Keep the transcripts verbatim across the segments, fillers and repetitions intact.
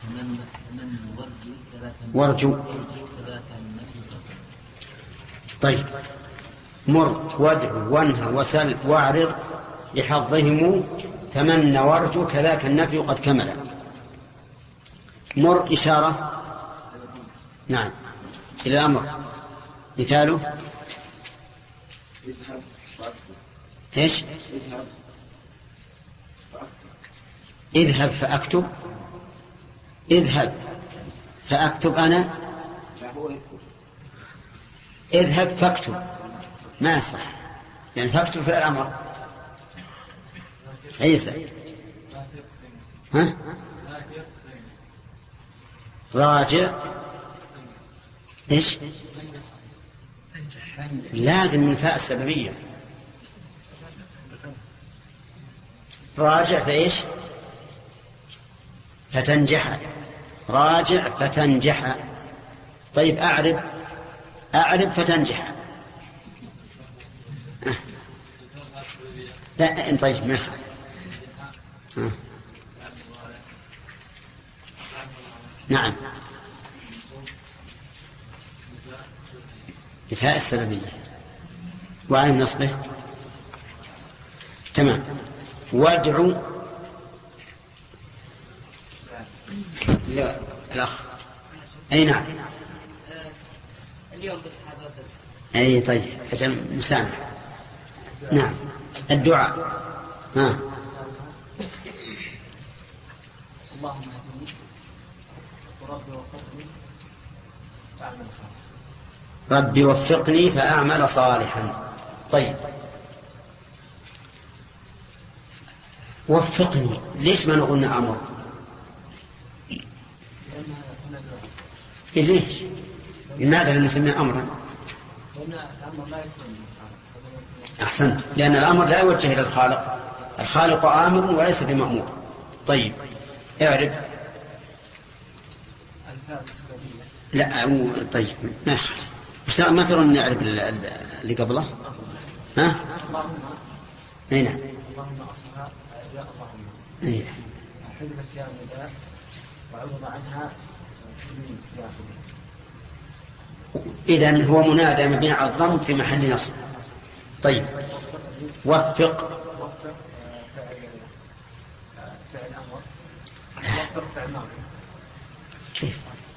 وارجو. طيب مر وادع وانهى وسل واعرض لحظهم تمنى وارجو كذاك النفي قد كمل. مر إشارة نعم إلى الأمر. مثاله إيش؟ اذهب فأكتب. اذهب فأكتب أنا. اذهب فاكتب ما صح لأن فاكتب في الأمر. عيسى ها راجع إيش؟ لازم من فاء السببية. راجع فإيش؟ فتنجح. راجع فتنجح. طيب أعرب. أعرب فتنجح. أه. لا طيب ما أه. نعم بفاء السببية وعلى نصبه. تمام. وادعو لا الأخ أي نعم اليوم بس هذا الدرس. أي طيب عشان مسامح. نعم الدعاء. ها اللهم اهدني وربي وفقني فأعمل صالحا. ربي وفقني فأعمل صالحا. طيب وفقني ليش ما نقولنا أمر؟ ليش؟ لماذا لم نسميه أمرا؟ أحسنت لأن الأمر لا يوجه إلى الخالق. الخالق آمر وليس بمأمور. طيب اعرف. لا طيب ما يخالف. ما ترون نعرف اللي قبله؟ ها؟ أي نعم. اللهم أصلها يا اللهم. أي حذفت يا النداء وعوض عنها يا أخي. إذن هو منادى مبني على الضم في محل نصب. طيب وفق. وفق فعل أمر. وفق فعل ماضي. كيف؟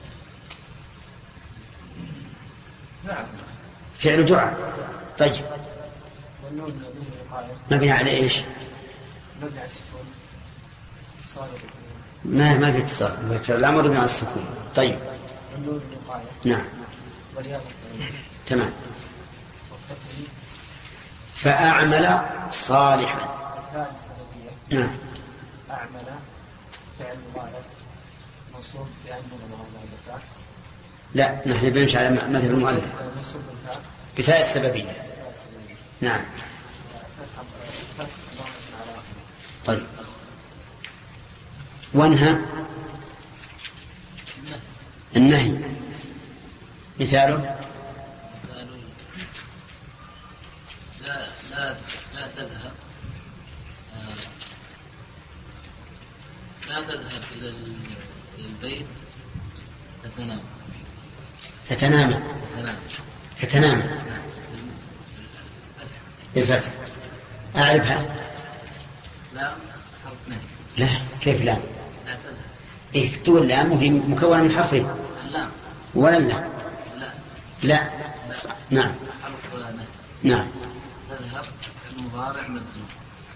نعم. فعل دعاء. طيب والنون مبني على إيش؟ مبني على السكون. اتصال ما ما في اتصال. فعل الأمر مبني على السكون. طيب والنون الوقاية. نعم والياء تمام. فأعمل صالحا. الفاء السببية. نعم. أعمل فعل مضارع منصوب بأن مضارع. لا نحن بنمشي على مثل المؤلف منصوب بالفاء بفاء السببية. نعم. طيب وانهى النهي. مثاله لا لا لا تذهب لا تذهب إلى البيت فتنام. فتنام. فتنام بالفتح. أعرفها. لا حرف نهي. لا كيف لا؟ لا تذهب. إيه تقول لام وهي مكونة من حرفين. اللام ولا لا؟ لا لا. صح. نعم. حرف نهي. نعم. تذهب المضارع مجزوم.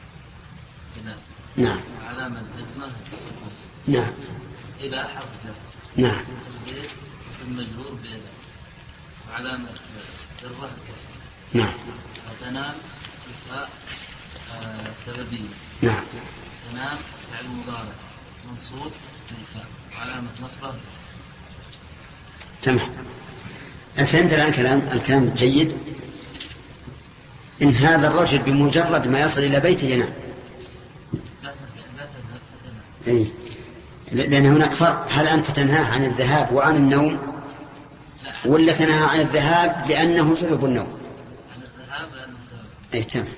نعم. علامة جزمه السكون. نعم. إلى حرف جر. نعم. البيت اسم مجرور بإلى وعلامة جره الكسر. نعم. فتنام الفاء سببية. نعم. تنام فعل مضارع منصوب بالفاء وعلامة نصبه. تمام. فهمت الآن كلام الكلام جيد. إن هذا الرجل بمجرد ما يصل إلى بيته ينام. لا تذهب فتنام. إيه لأن هناك فرق. هل أنت تنهاه عن الذهاب وعن النوم ولا تنهى عن الذهاب لأنه سبب النوم؟ عن الذهاب لأنه سبب. إيه تمام.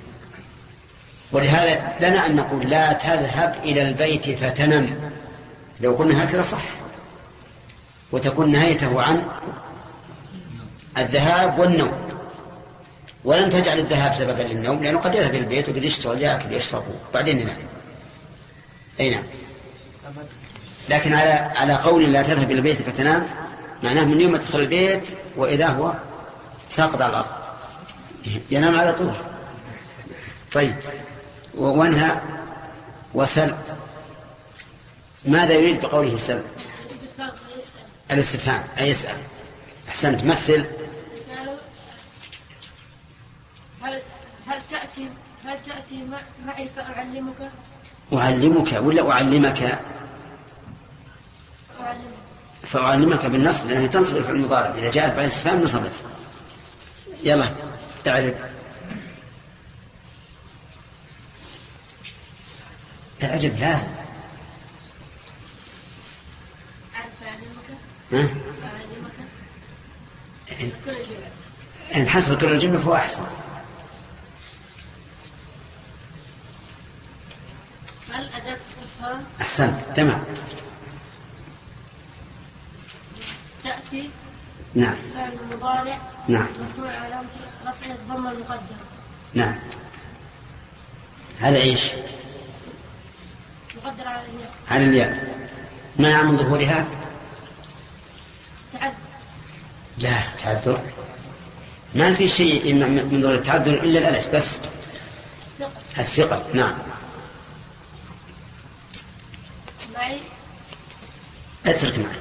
ولهذا لنا أن نقول لا تذهب إلى البيت فتنم. لو قلنا هكذا صح. وتكون نهايته عن الذهاب والنوم، ولن تجعل الذهاب سببا للنوم، لأنه قد يذهب البيت وقد يشتغل يأكل يشرب بعدين ينام. أي نعم. لكن على على قول لا تذهب إلى البيت فتنام، معناه من يوم تدخل البيت وإذا هو ساقط على الأرض ينام على طول. طيب، وانهى وسل، ماذا يريد بقوله سل؟ الاستفهام أي يسأل. أحسنت. مثل. هل هل تأتي هل تأتي معي فأعلمك؟ أعلمك ولا أعلمك؟ أعلمك. فأعلمك بالنصب، لأنها تنصب في المضارع، إذا جاءت بعد الاستفهام نصبت. يلا تعرف. تعرف لازم. أعرف أعلمك. ها؟ أعلمك. إن حصل كل الجملة فهو أحسن. هل أداة استفهام؟ أحسنت. تمام. تأتي. نعم. فعل مضارع. نعم. مرفوع علامة رفعه الضمة المقدرة. نعم. هذا إيش؟ مقدر على الياء. على الياء. منع من ظهورها؟ تعذر. لا تعذر، ما في شيء من ظهور التعذر إلا الألف بس. ثقة. الثقة. نعم. معي. اترك معي.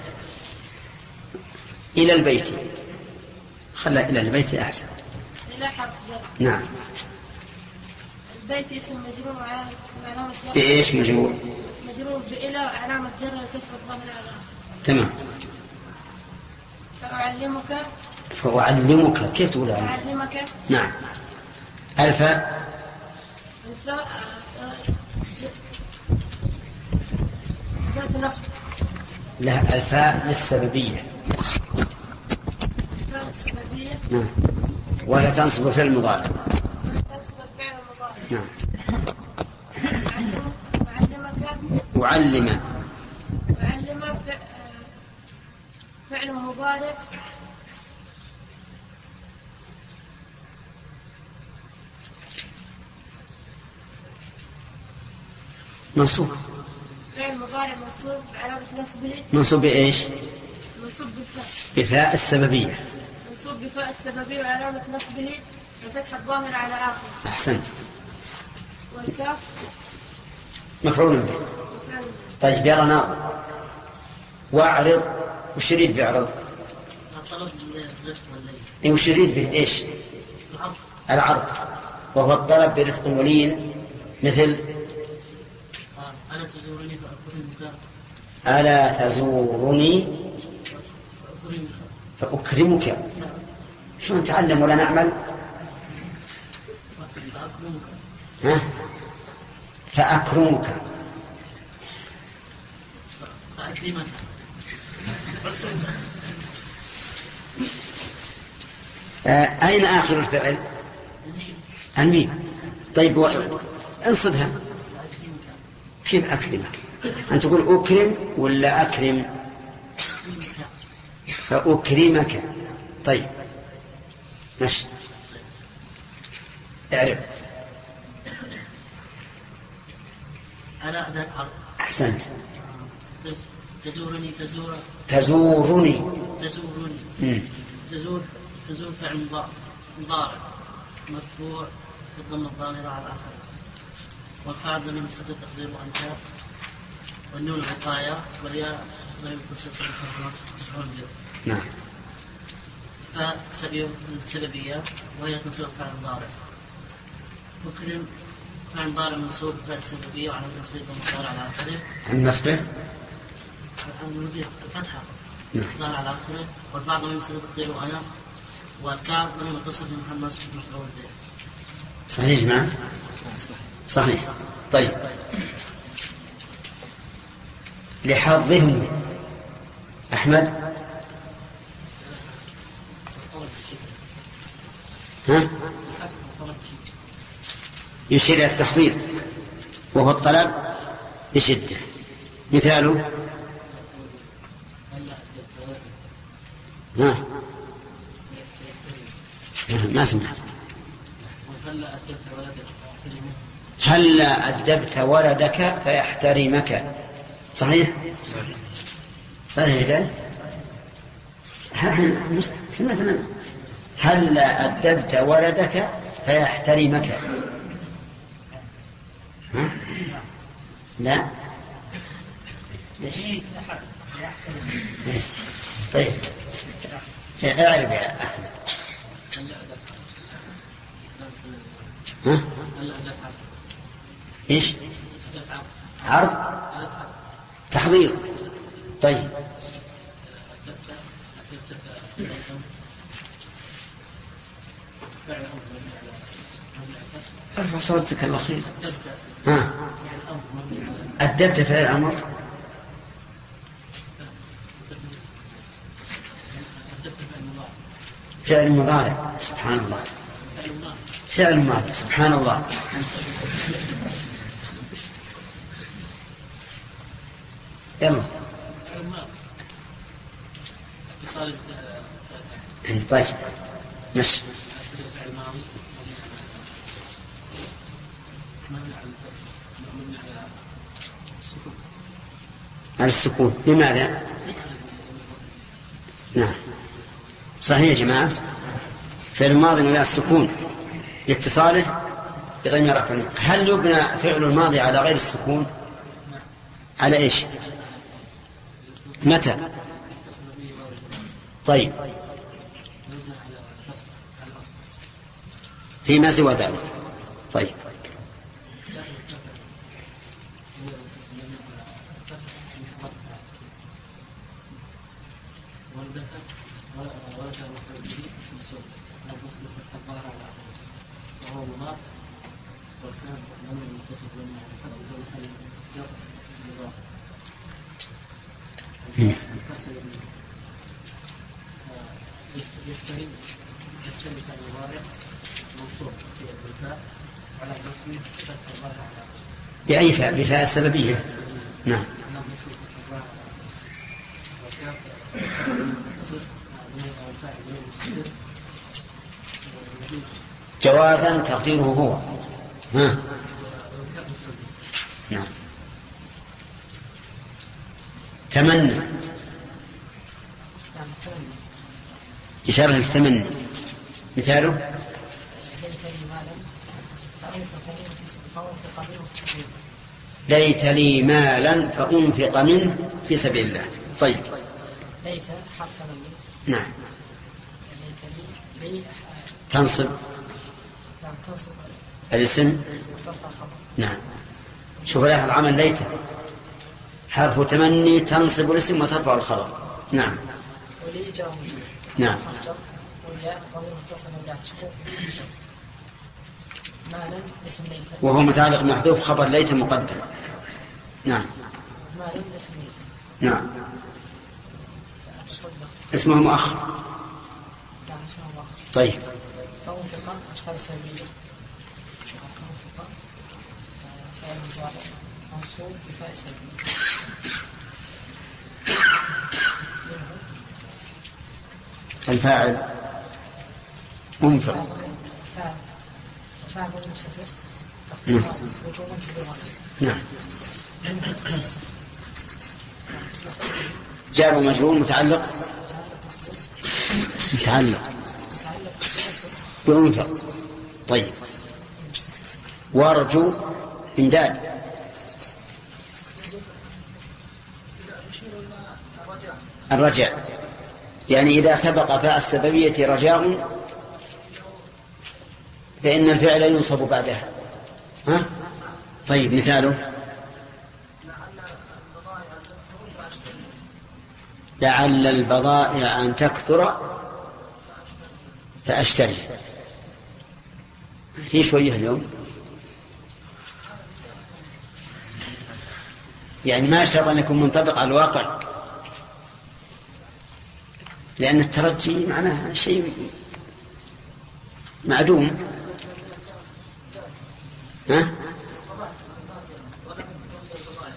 إلى البيت، خلى إلى البيت أحسن. إلى حرف جر. نعم. البيت اسم مجرور وعلامة جر. بإيش مجرور؟ مجرور بإلى وعلامة جر الكسر الظاهر على. تمام. فأعلمك. فأعلمك كيف تقول أعلمك؟ أعلمك. نعم. الفاء. الفاء ذات نصب. لا، الفاء للسببية. الفاء السببية. نعم. ولا تنصب الفعل المضارع. تنصب الفعل المضارع. نعم. أعلمك. أعلم. أعلم فعل مضارع. منصوب. فعل مضارع منصوب علامة نصبه. منصوب بإيش؟ منصوب بفاء. بفاء السببية. منصوب بفاء السببية وعلامة نصبه الفتحة الظاهرة على آخره. أحسنت. والكاف مفعول به. طيب يلا ناظر. واعرض، وش يريد بيعرض؟ الطلب بالرفق واللين. إيه وش يريد به إيش؟ العرض. العرض، وهو الطلب برفق ولين، مثل ألا تزورني فأكرمك. ألا تزورني فأكرمك. فأكرمك. شو نتعلم ولا نعمل؟ فأكرمك. ها؟ فأكرمك. فأكرمك. آه، أين آخر الفعل؟ الميم. طيب و... انصبها. كيف أكرمك؟ أن تقول أكرم ولا أكرم؟ فأكرمك. طيب ماشي. اعرف. ألا أداة عرض. أحسنت. تزورني تزور. تزورني. تزورني. مم. تزور. تزور فعل مضارع مرفوع بالضمة الظاهرة على آخره، والفاعل ضمير مستتر تقديره أنت، والنون الوقاية، والياء ضمير متصل تفعل به. نعم. فالسببية وهي تنصب الفعل المضارع. وكلم فعل مضارع منصوب بفعل السببية وعلى نصبه بالمضارع على آخره. عن نصبه الفتحة نعم. ضارع على آخره، والفاعل ضمير مستتر تقديره أنا، والكاف ضمير متصل بمحل نصب مفعول به. صحيح يا جماعة؟ صحيح. طيب لحظهم. أحمد. ها؟ يشير إلى التحضير وهو الطلب بشدة. مثاله ها ما سمعت. هل أدبت ولدك فيحترمك؟ صحيح صحيح ده سمعت. هل أدبت ولدك فيحترمك؟ ها؟ لا ليش؟ طيب اعرف يا أحمد. ها؟ ايش؟ عرض تحضير. طيب ارفع صوتك الله خير. ها أدبت فعل الأمر. فعل مضارع. سبحان الله. فعل ماضي. سبحان الله. يلا طيب مش على السكون. لماذا؟ نعم صحيح يا جماعة. فعل الماضي على السكون لاتصاله بضمير رفع. هل يبنى فعل الماضي على غير السكون؟ على ايش؟ متى؟ طيب فيما سوى ذلك. طيب بأي فاء؟ بفاء السببية. نعم جوازا تقديره هو. ها نعم. تمنى إشارة للتمني. مثاله ليت لي مالا فأنفق منه في سبيل الله. طيب ليت حرف سببي. نعم. ليت لي لي تنصب نعم تنصب الاسم. نعم شوف لاحظ عمل ليت حرف تمني تنصب الاسم وترفع الخبر. نعم ولي جاء نعم والياء ضمير متصل ولا سكون. مالا اسم ليت وهو متعلق محذوف خبر ليت مقدم. نعم مالا اسم ليت. نعم اسمه مؤخر. نعم اسمه مؤخر. طيب فأنفق أشخاص سبيل. فأنفق فعل مضارع منصوب بفاء سبيل. الفاعل انفق. فاعل مستتر. نعم وجوبا في اللغة. نعم جار ومجرور متعلق متعلق بأنفق. طيب وارجو إمداد. الرجاء يعني إذا سبق فاء السببية رجاء فإن الفعل ينصب بعدها. ها؟ طيب مثاله لعل البضائع أن تكثر فأشتري. في شوية اليوم يعني ما يشترط أن يكون منطبق على الواقع لأن الترجي معناه شيء معدوم. ها؟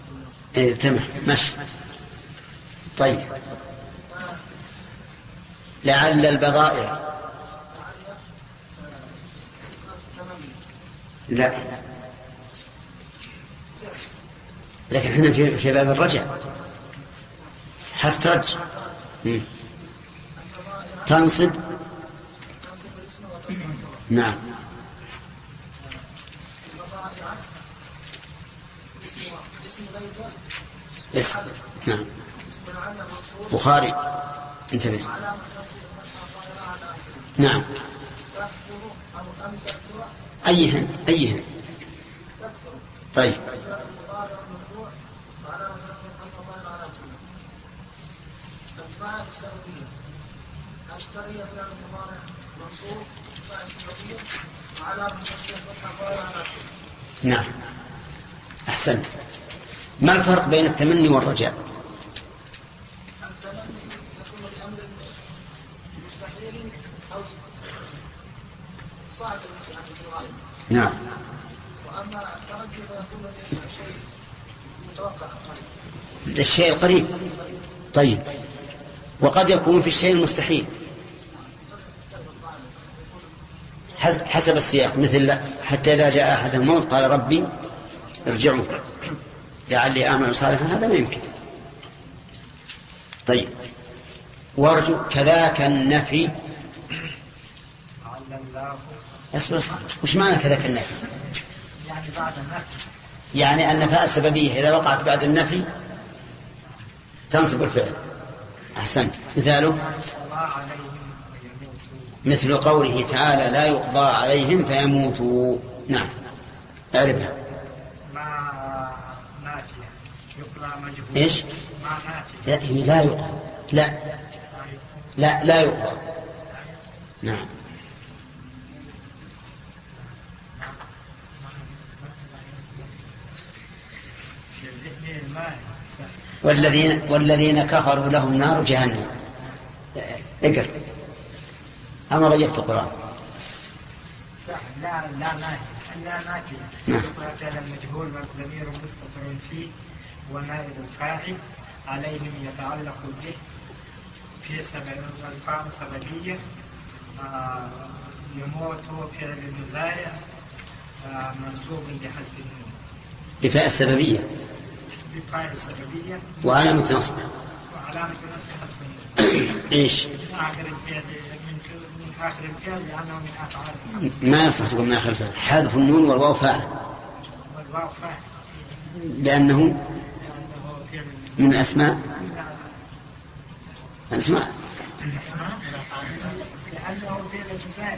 إيه تمام ماشي. طيب لعل البضائع. لا، لكن احنا في في باب الرجع حرف ترجع تنصب. نعم. اسم. نعم. بخاري انتبه. نعم. أيهن أيهن. طيب. نعم أحسنت. ما الفرق بين التمني والرجاء؟ نعم. وأما الترجي فيكون للشيء متوقع للشيء القريب. طيب، وقد يكون في الشيء المستحيل حسب السياق، مثل حتى إذا جاء أحد الموت قال ربي ارجعوا لعلي أعمل صالحا، هذا ما يمكن. طيب، وارجو كذاك النفي. اصبر اصبر، وش معنى كذاك النفي؟ يعني بعد النفي، يعني النفاء السببية إذا وقعت بعد النفي تنصب الفعل. أحسنت. مثاله مثل قوله تعالى لا يقضى عليهم فيموتوا. نعم اعرفها. ما نافية يقضى مجهول. ايش؟ ما نافية. لا يقضى. لا لا لا يقضى. نعم. والذين والذين كفروا لهم نار جهنم. اقرأ. أما غيرت القرآن. صح. لا لا نافية. لا نافية. يقضى فعل المجهول والضمير مستتر فيه ونائب الفاعل عليهم يتعلق به في سبب الفاء سببية. آه يموت فعل المزارع آه منصوب بحذف النون. بفاء السببية. بفاء السببية. وعلامة نصبه. وعلامة نصبه حذف النون. ايش؟ آخر الفعل من آخر الفعل لأنه من أفعال الخمس. ما يصح تقول من آخر الفعل. حذف النون والواو فاعل. والواو فاعل. لأنه من الأسماء. الأسماء. لأنه فعل المزارع.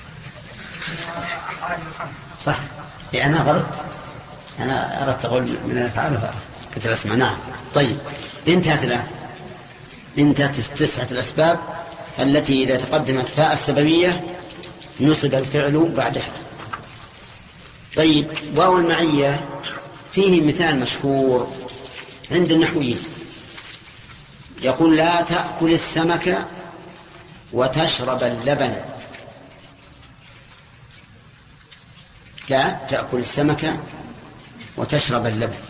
أفعال الخمس. صح. لأنها غلط. أنا أردت أقول من الأفعال كنت الأسماء. نعم. طيب، انتهت الآن. انتهت تسعة الأسباب التي إذا تقدمت فاء السببية نصب الفعل بعدها. طيب، واو المعية فيه مثال مشهور عند النحويين، يقول لا تأكل السمك وتشرب اللبن. لا تأكل السمك وتشرب اللبن،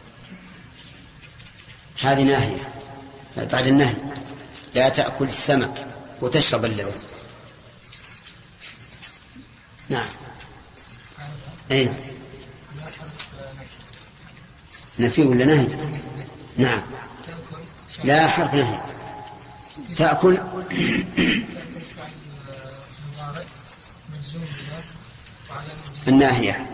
هذه ناهية بعد النهي. لا تأكل السمك وتشرب اللبن. نعم. أين نفي ولا نهي؟ نعم. لا حرف نهي. تأكل الناهية.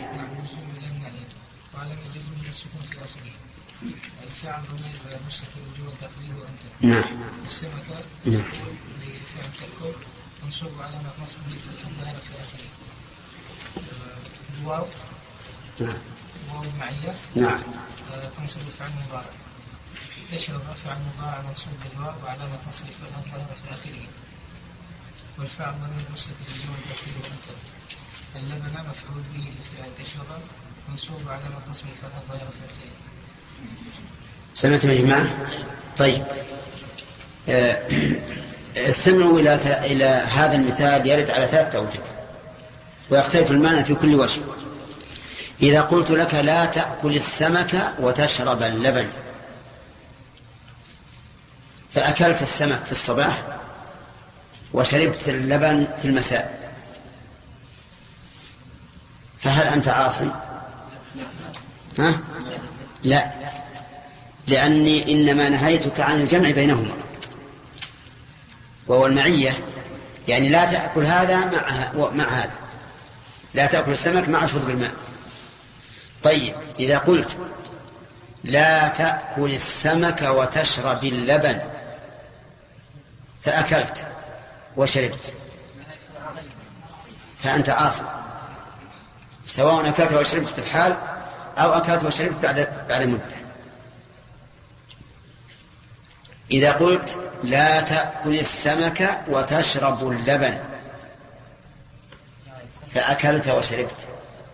نعم. السمكة نعم. لفعل تأكل منصوب على نصبه بالضمير في آخره. الواو. نعم. واو المعية. نعم. تنصب الفعل المضارع. يشرب فعل مضارع منصوب بالواو وعلامة نصبه الضمير في آخره. والفعل ضمير مستتر بالجملة الداخلية وأنت. اللبن مفعول به لفعل تشرب منصوب علامة نصبه الضمير في آخره. سمعتم يا جماعة؟ طيب، استمعوا إلى إلى هذا المثال يرد على ثلاثة أوجه ويختلف المعنى في كل وجه. إذا قلت لك لا تأكل السمك وتشرب اللبن، فأكلت السمك في الصباح وشربت اللبن في المساء فهل أنت عاصم؟ ها؟ لا، لأني إنما نهيتك عن الجمع بينهما وهو المعية، يعني لا تأكل هذا مع, مع هذا، لا تأكل السمك مع شرب الماء. طيب إذا قلت لا تأكل السمك وتشرب اللبن فأكلت وشربت فأنت عاصم، سواء أكلت وشربت في الحال أو أكلت وشربت بعد بعد مدة. إذا قلت لا تأكل السمك وتشرب اللبن فأكلت وشربت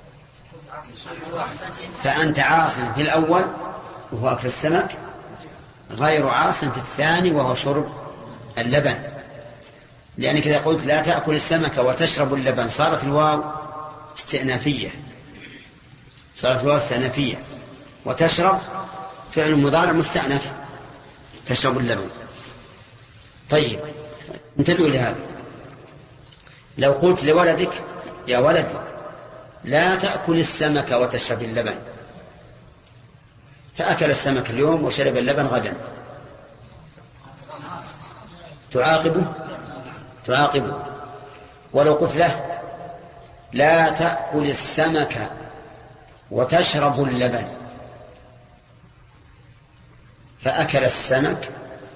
فأنت عاصم في الأول وهو أكل السمك، غير عاصم في الثاني وهو شرب اللبن، لأنك إذا قلت لا تأكل السمك وتشرب اللبن صارت الواو استئنافية، صارت الواو استئنافية، وتشرب فعل مضارع مستأنف تشرب اللبن. طيب انتبهوا إلى هذا، لو قلت لولدك يا ولد لا تأكل السمك وتشرب اللبن فأكل السمك اليوم وشرب اللبن غدا، تعاقبه تعاقبه ولو قلت له لا تأكل السمك وتشرب اللبن فأكل السمك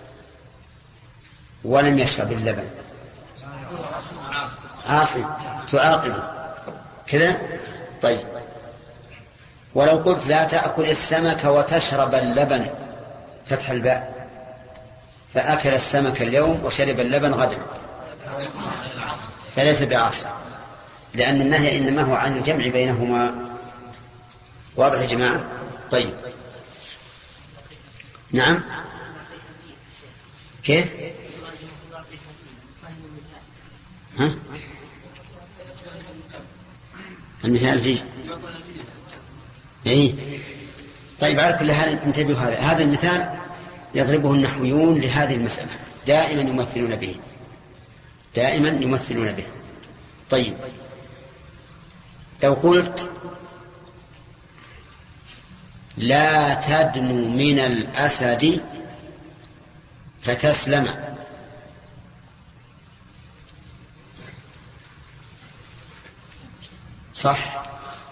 ولم يشرب اللبن عاصم، تعاقبه كذا. طيب ولو قلت لا تأكل السمك وتشرب اللبن فتح الباء فأكل السمك اليوم وشرب اللبن غدا فليس بعاصم، لأن النهي إنما هو عن الجمع بينهما. واضح يا جماعة؟ طيب نعم كيف؟ ها؟ المثال فيه إيه؟ طيب على كل حال انتبهوا، هذا هذا المثال يضربه النحويون لهذه المسألة، دائما يمثلون به دائما يمثلون به. طيب لو قلت لا تدنو من الأسد فتسلم صح؟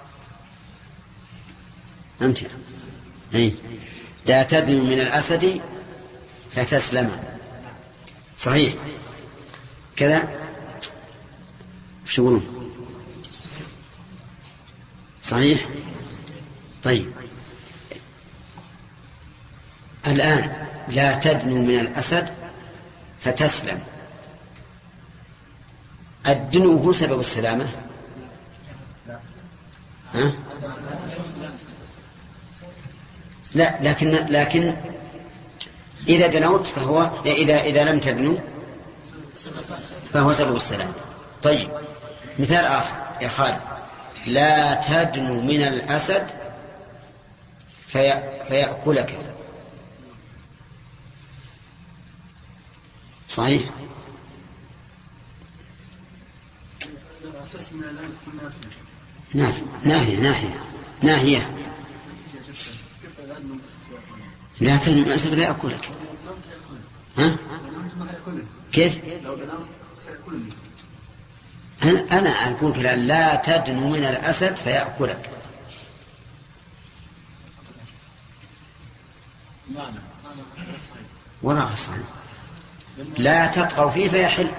أنت أي لا تدنو من الأسد فتسلم صحيح كذا؟ وش يقولون؟ صحيح. طيب الآن لا تدنو من الأسد فتسلم، الدنو هو سبب السلامة؟ ها؟ لا، لكن لكن إذا دنوت فهو إذا إذا لم تدنو فهو سبب السلامة. طيب مثال آخر يا خالد، لا تدنو من الأسد في فيأكلك صحيح؟ نافية ناهية ناهية ناهية لا تدنو من الأسد فيأكلك. ها؟ كيف؟ أنا أقول كلا لا تدنو من الأسد فيأكلك. وراء الصحيح لا تطغوا فيه فيحل.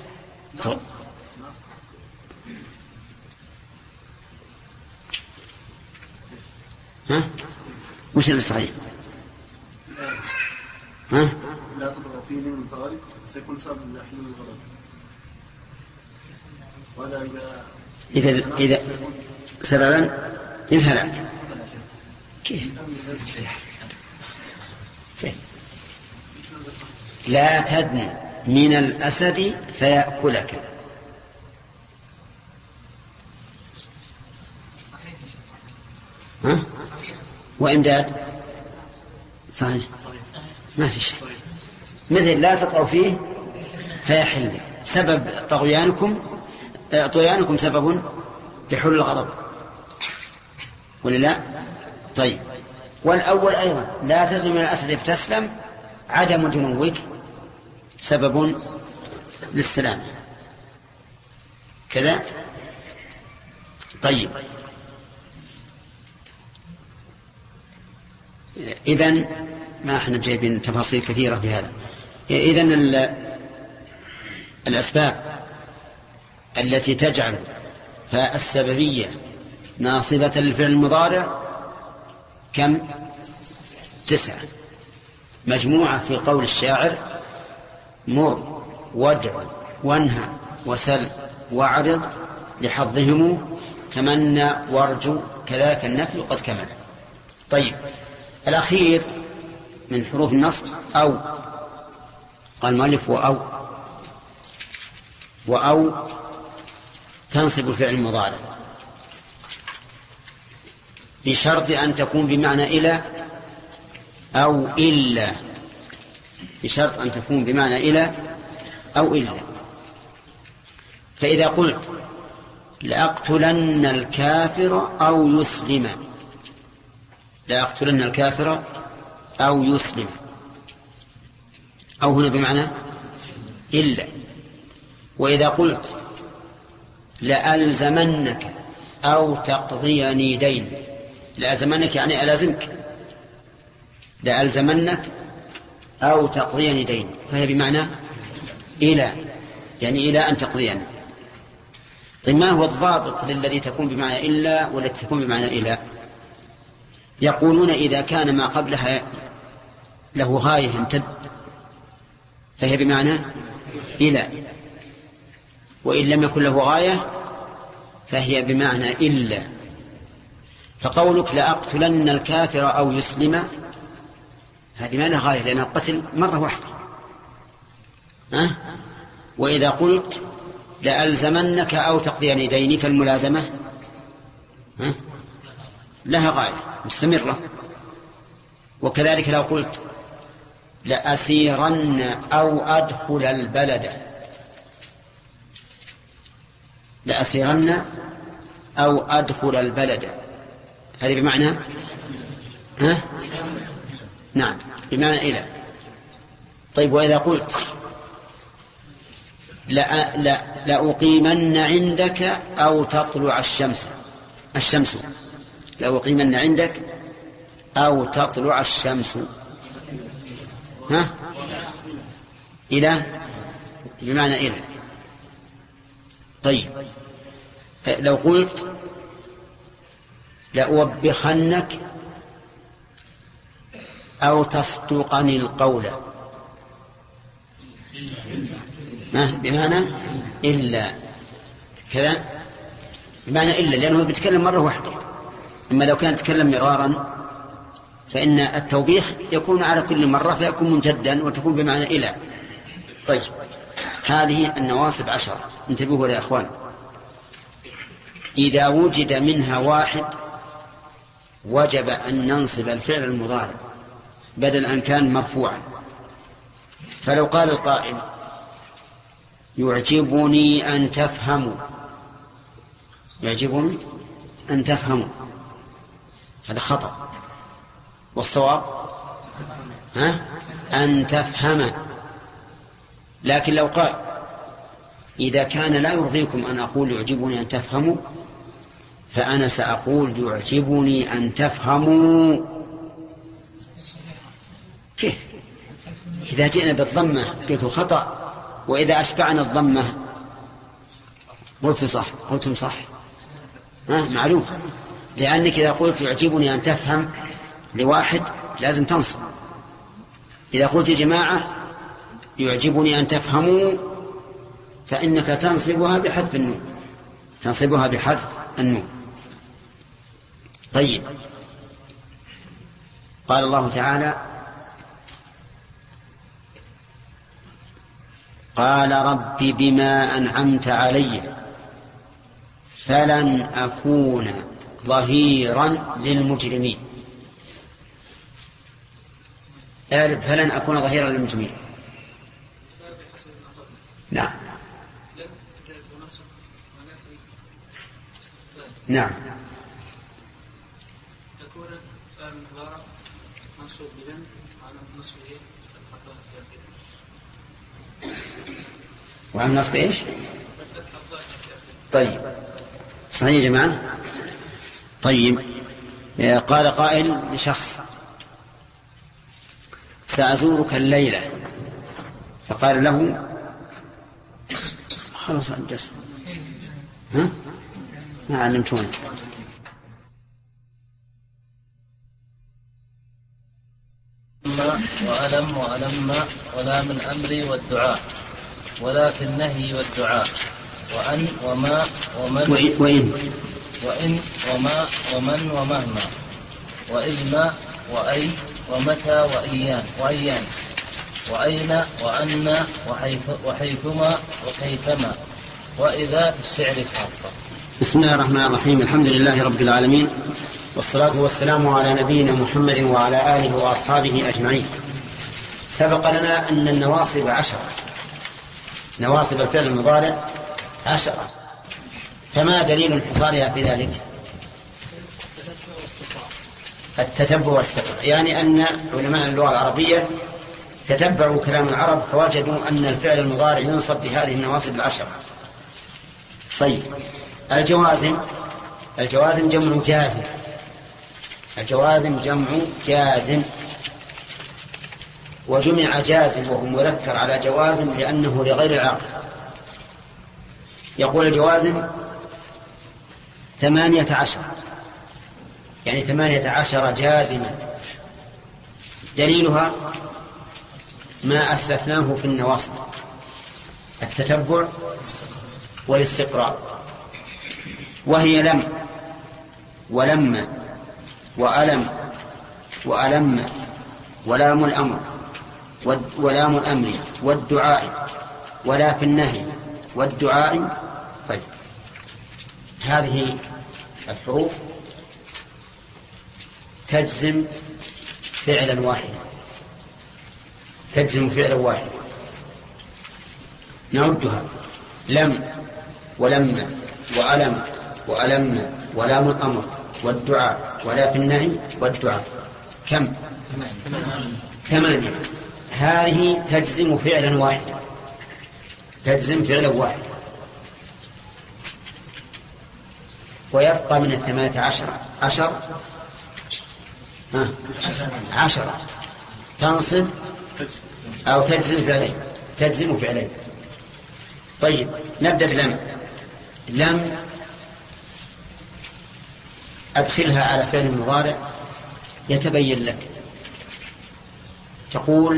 ها؟ وش اللي صحيح؟ ها؟ لا تطغوا فيه من الغالب سيكون سبب لحلول الغضب. ولا إذا إذا إذا سببا للهلاك. كيف؟ لا تدنو من الأسد فيأكلك. ها؟ وإمداد صحيح ما في شيء، مثل لا تطغوا فيه فيحل سبب طغيانكم طغيانكم سبب لحلول الغضب ولا لا؟ طيب، والأول أيضا لا تظلم من الأسد فتسلم، عدم دنوك سبب للسلام كذا. طيب، إذن ما احنا جايبين تفاصيل كثيرة في هذا. إذن الأسباب التي تجعل فالسببية ناصبة للفعل المضارع كم؟ تسعة، مجموعة في قول الشاعر: مر وادع وانهى وسل واعرض لحظهم تمنى وارجو كذاك النفي قد كمل. طيب، الأخير من حروف النصب أو، قال المؤلف: وأو وأو تنصب الفعل المضارع بشرط أن تكون بمعنى إلى أو إلا، بشرط أن تكون بمعنى إلى أو إلا. فإذا قلت: لأقتلن الكافر أو يسلم، لأقتلن الكافر أو يسلم، أو هنا بمعنى إلا. وإذا قلت: لألزمنك أو تقضيني دين، لألزمنك يعني ألازمك، لألزمنك أو تقضيني دين، فهي بمعنى إلى، يعني إلى أن تقضيني. طيب، ما هو الضابط للذي تكون بمعنى إلا والتي تكون بمعنى إلى؟ يقولون: إذا كان ما قبلها له غاية يمتد فهي بمعنى إلى، وإن لم يكن له غاية فهي بمعنى إلا. فقولك: لأقتلن الكافر أو يسلم، هذه ما لها غاية لأن القتل مرة واحدة. أه؟ وإذا قلت: لألزمنك أو تقضيني ديني، فالملازمة أه؟ لها غاية مستمرة. وكذلك لو قلت: لأسيرن أو أدخل البلد، لأسيرن أو أدخل البلد، هذه بمعنى ها؟ نعم، بمعنى إلى. طيب، وإذا قلت: لا لا لأقيمن عندك أو تطلع الشمس، الشمس لأقيمن عندك أو تطلع الشمس، ها؟ إلى بمعنى إلى. طيب، لو قلت: لأوبخنك أو تصدقني القول، ما بمعنى إلا كذا، بمعنى إلا، لأنه بيتكلم مرة واحدة. أما لو كان يتكلم مرارا فإن التوبيخ يكون على كل مرة فيكون ممتدا وتكون بمعنى إلى. طيب، هذه النواصب عشرة، انتبهوا يا أخوان. إذا وجد منها واحد وجب أن ننصب الفعل المضارع بدل أن كان مرفوعا. فلو قال القائل: يعجبني أن تفهموا، يعجبني أن تفهموا، هذا خطأ، والصواب ها؟ أن تفهم. لكن لو قال: إذا كان لا يرضيكم أن أقول يعجبني أن تفهموا، فأنا سأقول يعجبني أن تفهموا. كيف؟ إذا جئنا بالضمة قلت خطأ، وإذا أشبعنا الضمة قلت صح، قلتم صح، ها؟ معلوم، لأنك إذا قلت يعجبني أن تفهم لواحد لازم تنصب. إذا قلت جماعة يعجبني أن تفهموا فإنك تنصبها بحذف النون، تنصبها بحذف النون. طيب، قال الله تعالى: قال رب بما أنعمت علي فلن أكون ظهيرا للمجرمين. أعرف فلن أكون ظهيرا للمجرمين. نعم، نعم. تكون فعل المضارع منصوب بلن على نصبه الحقائق في آخره. وعن نصب إيش؟ طيب صحيح يا جماعة. طيب قال قائل لشخص سأزورك الليلة، فقال له خلاص الدرس ها ما علمتوني. وألم وألم ولام الأمر والدعاء، ولا في النهي والدعاء، وأن وما ومن وإن وإن وما ومن ومهما، وإذ وأي ومتى وإيان وأيان، وأين وأن وحيث وحيثما وكيفما، وإذا في الشعر خاصة. بسم الله الرحمن الرحيم. الحمد لله رب العالمين، والصلاة والسلام على نبينا محمد وعلى آله وأصحابه أجمعين. سبق لنا أن النواصب عشرة، نواصب الفعل المضارع عشرة، فما دليل انحصارها في ذلك؟ التتبع والاستقراء، يعني أن علماء اللغة العربية تتبعوا كلام العرب فوجدوا أن الفعل المضارع ينصب بهذه النواصب العشرة. طيب الجوازم، الجوازم جمع جازم، الجوازم جمع جازم، وجمع جازم وهو مذكر على جوازم لأنه لغير العاقل. يقول الجوازم ثمانية عشر، يعني ثمانية عشر جازما. دليلها ما أسلفناه في النواصب، التتبع والاستقراء، وهي لم ولما وألم وألم ولام الأمر ولام الأمر والدعاء، ولا في النهي والدعاء. طيب هذه الحروف تجزم فعلا واحدا، تجزم فعلا واحدا. نعدها: لم ولما وألم وألم ولام الأمر والدعاء ولا في النهي والدعاء. كم؟ ثمانية. هذه تجزم فعلا واحدا، تجزم فعلا واحدا. ويبقى من الثمانية عشر عشر ها عشرة تنصب أو تجزم فعلين، تجزم فعلين. طيب نبدأ بلم. لم أدخلها على فعل مضارع يتبين لك. تقول: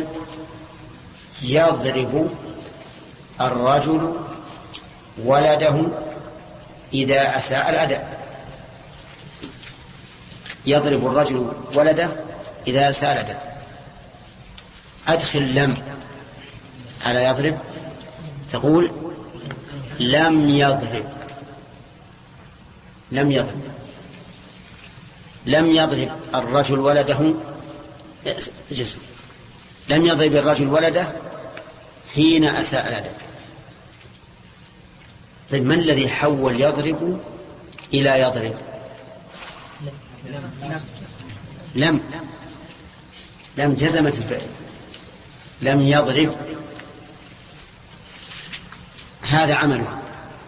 يضرب الرجل ولده إذا أساء الأداء. يضرب الرجل ولده إذا أساء الأداء. أدخل لم على يضرب، تقول: لم يضرب، لم يضرب لم يضرب الرجل ولده جزم. لم يضرب الرجل ولده حين أساء الأداء. طيب ما الذي حول يضرب إلى يضرب؟ لم لم جزمت الفعل. لم يضرب، هذا عمله.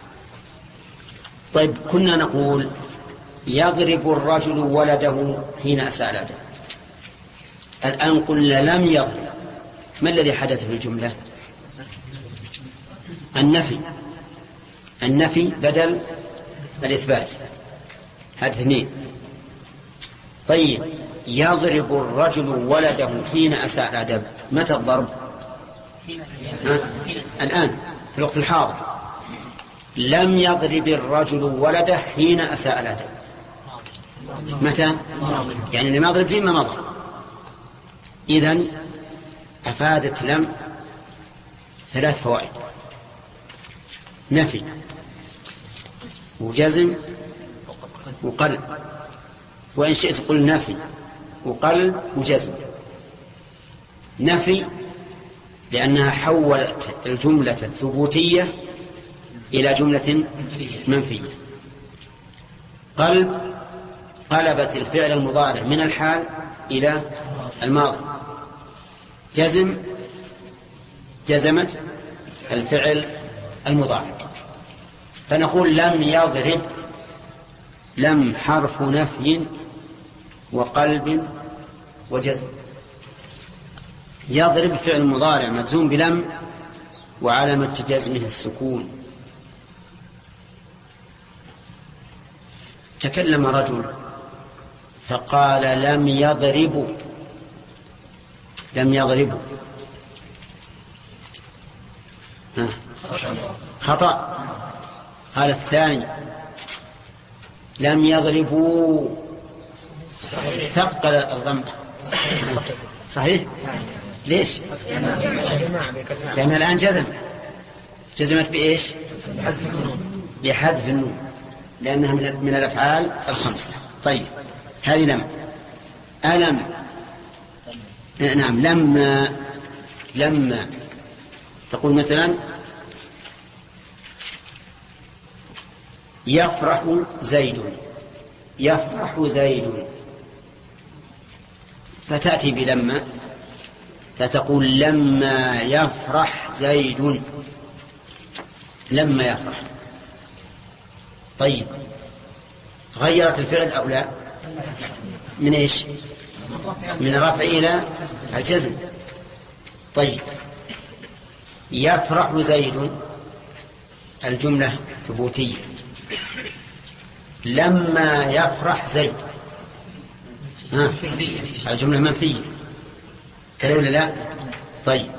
طيب كنا نقول يضرب الرجل ولده حين أساء الأداء، الآن قلنا لم يضرب. ما الذي حدث في الجملة؟ النفي، النفي بدل الإثبات، هذا اثنين. طيب يضرب الرجل ولده حين أساء الأدب، متى الضرب؟ الآن في الوقت الحاضر. لم يضرب الرجل ولده حين أساء الأدب، متى؟ يعني لم يضرب فيما مضى. إذن أفادت لم ثلاث فوائد: نفي وجزم وقلب، وإن شئت قل نفي وقلب وجزم. نفي لأنها حولت الجملة الثبوتية إلى جملة منفية. قلب قلبت الفعل المضارع من الحال إلى الماضي. جزم جزمت الفعل المضارع. فنقول لم يضرب. لم حرف نفي وقلب وجزم. يضرب فعل مضارع مجزوم بلم وعلامة جزمه السكون. تكلم رجل فقال لم يضربوا. لم يضربوا خطأ. قال الثاني لم يضربوا ثقل الضم. صحيح؟ ليش؟ لأن الآن جزم. جزمت بإيش؟ بحذف النون لأنها من الأفعال الخمسة. طيب هذه لم. ألم نعم لما لما تقول مثلا يفرح زيد. يفرح زيد فتأتي بلما فتقول لما يفرح زيد. لما يفرح. طيب غيرت الفعل أو لا؟ من إيش؟ من الرفع إلى الجزم. طيب يفرح زيد الجملة ثبوتية. لما يفرح زيد ها الجملة منفية كذا ولا لا؟ طيب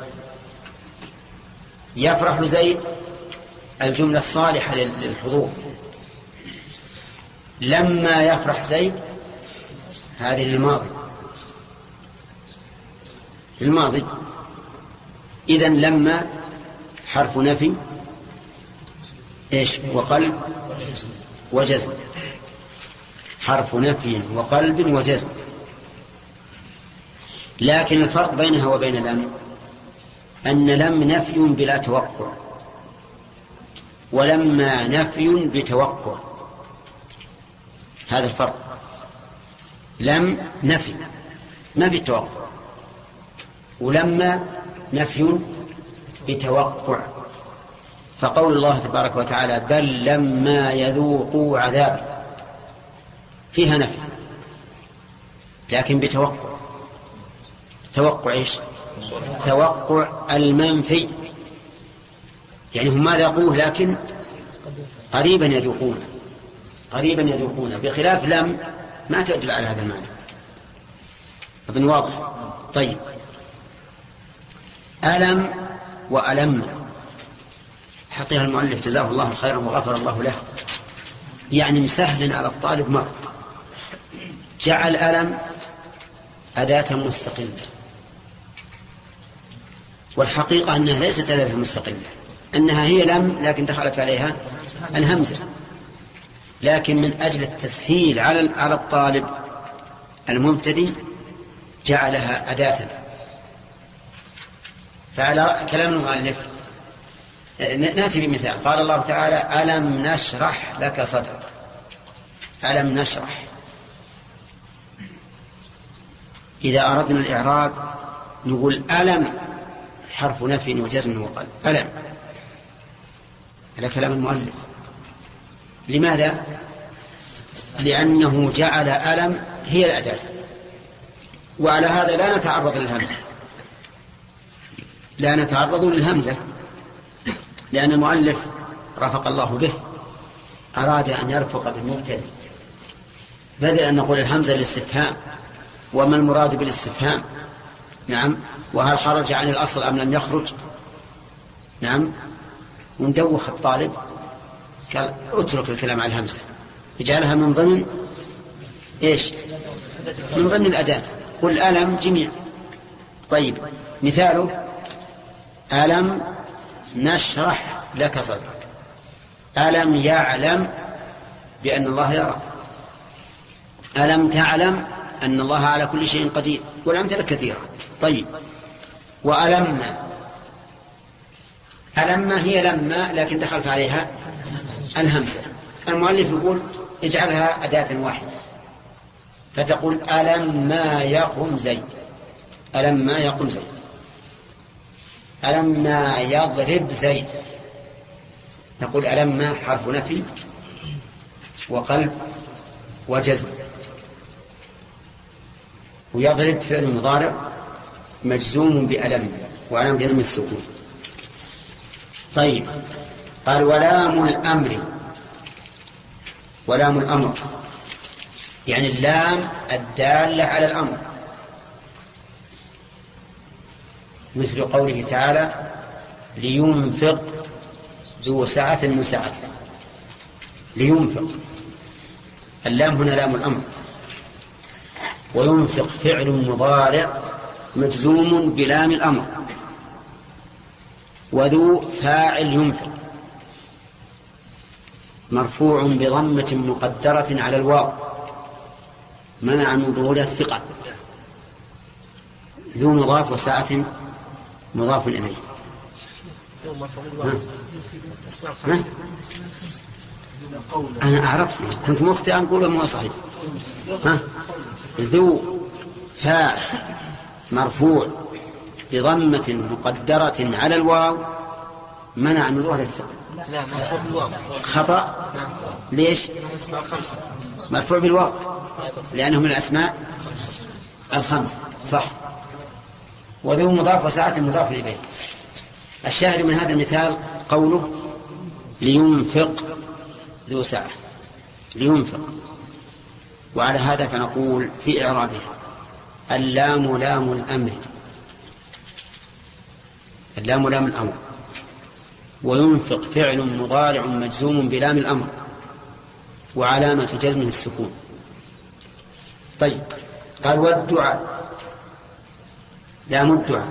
يفرح زيد الجملة الصالحة للحضور. لما يفرح زيد هذه للماضي. الماضي. إذن لما حرف نفي إيش وقلب وجزم. حرف نفي وقلب وجزم. لكن الفرق بينها وبين لم أن لم نفي بلا توقع ولما نفي بتوقع. هذا الفرق. لم نفي ما في توقع ولما نفي بتوقع. فقول الله تبارك وتعالى بل لما يذوقوا عذاب فيها نفي لكن بتوقع. توقع إيش؟ توقع المنفي يعني هم ما ذاقوه لكن قريبا يذوقونه. قريبا يذوقونه بخلاف لم ما تدل على هذا المعنى. أظن واضح. طيب ألم وألمنا حقيقة المؤلف جزاه الله خيرا وغفر الله له يعني مسهل على الطالب مرة. جعل ألم أداة مستقلة والحقيقة أنها ليست أداة مستقلة أنها هي لم لكن دخلت عليها الهمزة لكن من أجل التسهيل على على الطالب المبتدئ جعلها أداة. فعلى كلام المؤلف نأتي بمثال. قال الله تعالى ألم نشرح لك صدرك. ألم نشرح. إذا أردنا الإعراب نقول ألم حرف نفي وجزم وقلب. ألم على كلام المؤلف. لماذا؟ لأنه جعل ألم هي الأداة وعلى هذا لا نتعرض للهمزة. لا نتعرض للهمزة لأن المؤلف رفق الله به أراد أن يرفق بالمبتدئ بدل أن نقول الهمزة للاستفهام. وما المراد بالاستفهام؟ نعم. وهل خرج عن الأصل أم لم يخرج؟ نعم. وندوخ الطالب قال اترك الكلام على الهمزة اجعلها من ضمن إيش؟ من ضمن الأداة. قل ألم جميع. طيب مثاله ألم نشرح لك صدرك. ألم يعلم بأن الله يرى. ألم تعلم أن الله على كل شيء قدير والأمثلة كثيرة. طيب وألمنا. ألمنا هي لما لكن دخلت عليها الهمزة. المؤلف يقول اجعلها أداة واحدة، فتقول ألم ما يقم زيد، ألم ما يقم زيد، ألم ما يضرب زيد. نقول ألم ما حرف نفي وقلب وجزم، ويضرب فعل مضارع مجزوم بألم وعلامة جزم السكون. طيب، قال ولام الأمر، ولام الأمر يعني اللام الدالة على الأمر، مثل قوله تعالى لينفق ذو سعة من سعته، لينفق، اللام هنا لام الأمر. وينفق فعل مضارع مجزوم بلام الأمر، وذو فاعل ينفق مرفوع بضمة مقدرة على الواو منع من ظهور الثقة. ذو مضاف وساعة مضاف إليه. ها؟ ها؟ أنا أعرف كنت مخطئ أقول ما صحيح. ها؟ ذو فاعل مرفوع بضمة مقدرة على الواو منع من ظهور الثقة. خطأ. ليش؟ مرفوع بالواو لأنه من الأسماء الخمس، صح. وذو مضاف وساعة مضاف إليه. الشاهد من هذا المثال قوله لينفق ذو ساعة، لينفق. وعلى هذا فنقول في إعرابها اللام لام الأمر، اللام لام الأمر، وينفق فعل مضارع مجزوم بلام الأمر وعلامة جزمه السكون. طيب، قال والدعاء، لام الدعاء،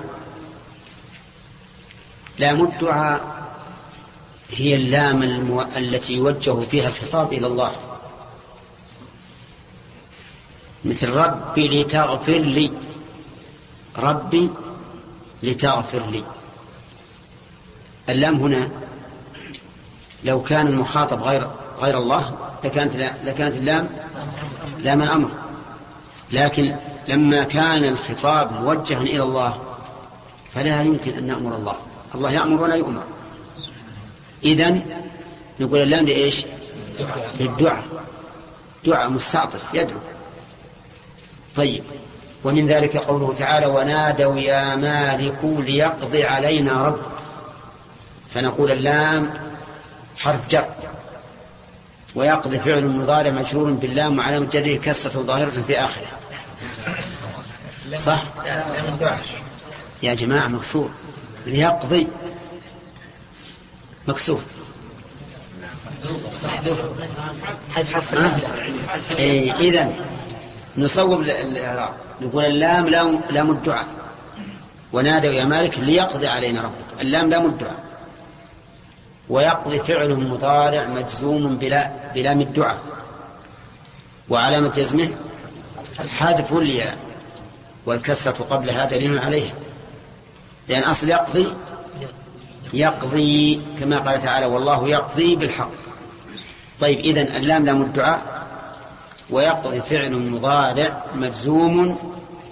لام الدعاء هي اللام المو... التي يوجه فيها الخطاب إلى الله، مثل ربي لتغفر لي، ربي لتغفر لي. اللام هنا لو كان المخاطب غير غير الله لكانت لكانت اللام لام الأمر، لكن لما كان الخطاب موجها إلى الله فلا يمكن أن نأمر الله، الله يأمر ولا يؤمر. إذن نقول اللام لإيش؟ للدعاء، دعاء مستعطف يدعو. طيب، ومن ذلك قوله تعالى ونادوا يا مالك ليقضي علينا رب، فنقول اللام حرف جر، ويقضي فعل مضارع مجرور باللام وعلامة جره كسرة ظاهرة في آخره، صح؟ يا جماعة مكسور، ليقضي مكسور. إيه إذن نصوب الإعراب نقول اللام لام, لام الدعاء، ونادوا يا مالك ليقضي علينا ربك، اللام لام الدعاء، ويقضي فعل مضارع مجزوم بلا بلام الدعاء وعلامة جزمه حذف الياء، والكسرة قبلها دليل عليها، لأن أصل يقضي يقضي كما قال تعالى والله يقضي بالحق. طيب، إذن اللام لام الدعاء، ويقضي فعل مضارع مجزوم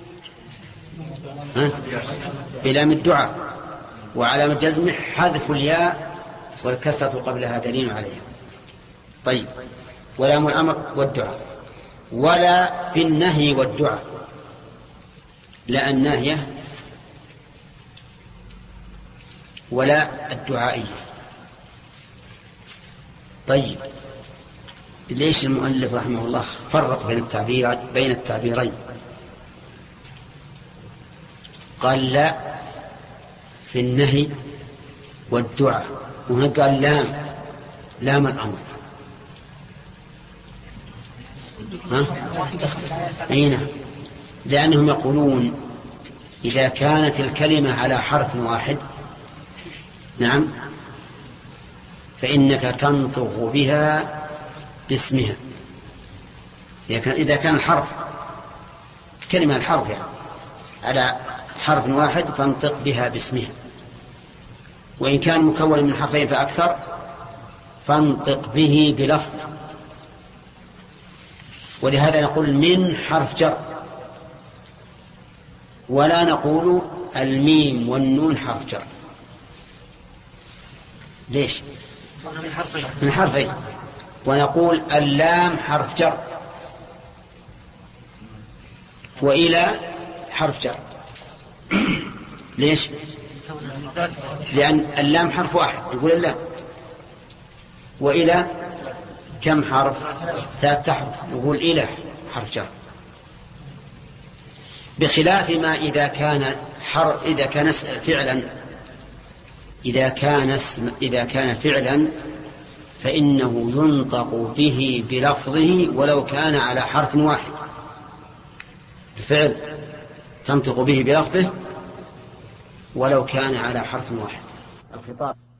بلام الدعاء وعلامة جزمه حذف الياء، والكسرة قبلها دليل عليها. طيب، ولام الأمر والدعاء. ولا في النهي والدعاء، لا الناهية ولا الدعائية. طيب، ليش المؤلف رحمه الله فرق بين التعبير بين التعبيرين؟ قال لا في النهي والدعاء، وهنا قال لام لام الأمر. ها؟ أين؟ لأنهم يقولون إذا كانت الكلمة على حرف واحد، نعم، فإنك تنطق بها باسمها. إذا كان الحرف كلمة الحرف يعني على حرف واحد فانطق بها باسمها، وإن كان مكون من حرفين فأكثر فانطق به بلفظ، ولهذا نقول من حرف جر، ولا نقول الميم والنون حرف جر. ليش؟ من حرفين من حرفين. ونقول اللام حرف جر، وإلى حرف جر. ليش؟ لأن اللام حرف واحد، يقول اللام. وإلى كم حرف؟ ثلاثة حرف، يقول إلى حرف جر. بخلاف ما إذا كان حر إذا كان فعلا إذا كان اسم إذا كان فعلا فإنه ينطق به بلفظه ولو كان على حرف واحد. الفعل تنطق به بلفظه ولو كان على حرف واحد. الخطاب